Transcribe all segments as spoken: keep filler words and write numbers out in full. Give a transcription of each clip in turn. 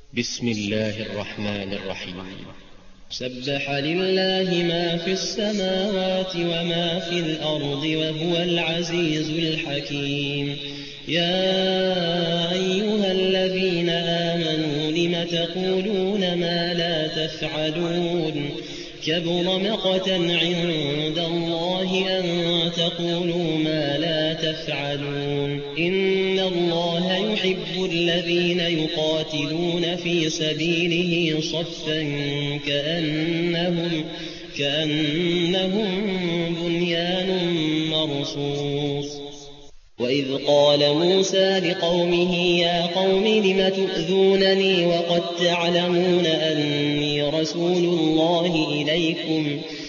بسم الله الرحمن الرحيم. سبح لله ما في السماوات وما في الأرض وهو العزيز الحكيم. يا أيها الذين آمنوا لم تقولون ما لا تفعلون كبر مقتا عند الله أن تقولوا ما لا تفعلون. إن الله يحب الذين يقاتلون في سبيله صفا كأنهم, كأنهم بنيان مرصوص. وإذ قال موسى لقومه يا قوم لم تؤذونني وقد تعلمون أني رسول الله إليكم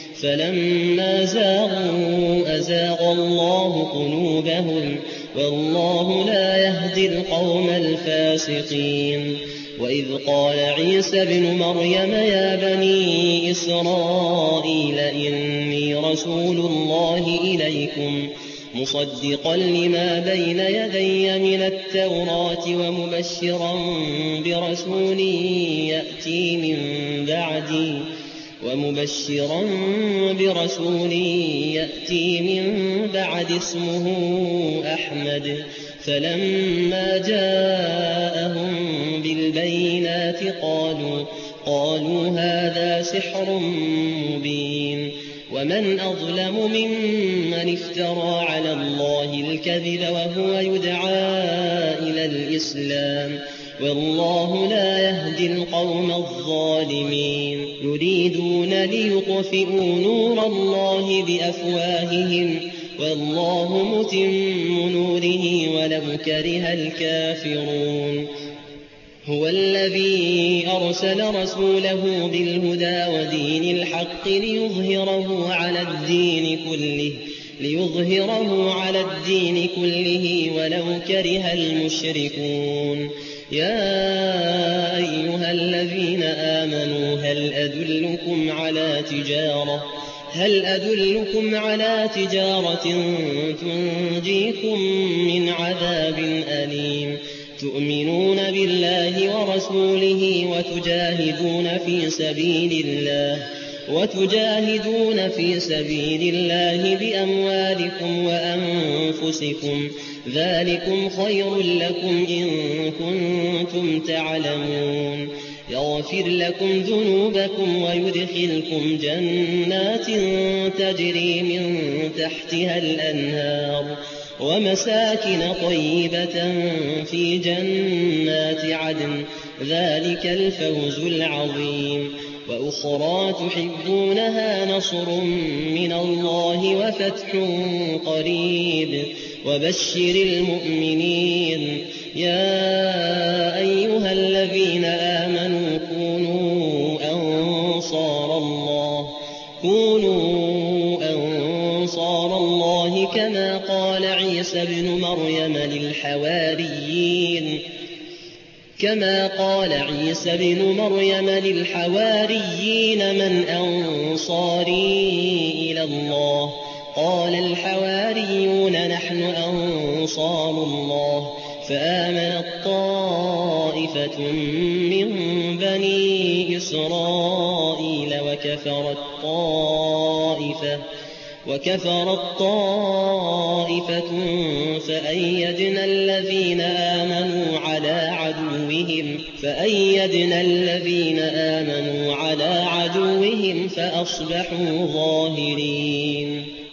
فلما زاغوا أزاغ الله قلوبهم والله لا يهدي القوم الفاسقين. وإذ قال عيسى ابن مريم يا بني إسرائيل إني رسول الله إليكم مصدقا لما بين يدي من التوراة ومبشرا برسول يأتي من بعدي ومبشرا برسول يأتي من بعد اسمه أحمد. فلما جاءهم بالبينات قالوا, قالوا هذا سحر مبين. ومن أظلم ممن افترى على الله الكذب وهو يدعى إلى الإسلام والله لا يهدي القوم الظالمين. يريدون ليطفئوا نور الله بأفواههم والله متم نوره ولو كره الكافرون. هو الذي أرسل رسوله بالهدى ودين الحق ليظهره على الدين كله, ليظهره على الدين كله ولو كره المشركون. يا أيها الذين آمنوا هل أدلكم على تجارة هل أدلكم على تجارة تنجيكم من عذاب أليم تؤمنون بالله ورسوله وتجاهدون في سبيل الله وتجاهدون في سبيل الله بأموالكم وأنفسكم ذلكم خير لكم إن كنتم تعلمون. يغفر لكم ذنوبكم ويدخلكم جنات تجري من تحتها الأنهار ومساكن طيبة في جنات عدن ذلك الفوز العظيم. وأخرى تحبونها نصر من الله وفتح قريب وبشر المؤمنين. يا أيها الذين آمنوا كونوا أنصار الله كونوا أنصار الله كما قال عيسى ابن مريم للحواريين كما قال عيسى ابن مريم للحواريين من أنصاري إلى الله قال الحواريون نحن أنصار الله. فآمنت طائفة من بني إسرائيل وكفرت طائفة وكفرت طائفة فأيدنا الذين آمنوا على عدوهم فأيدنا الذين آمنوا على عدوهم فأصبحوا ظاهرين.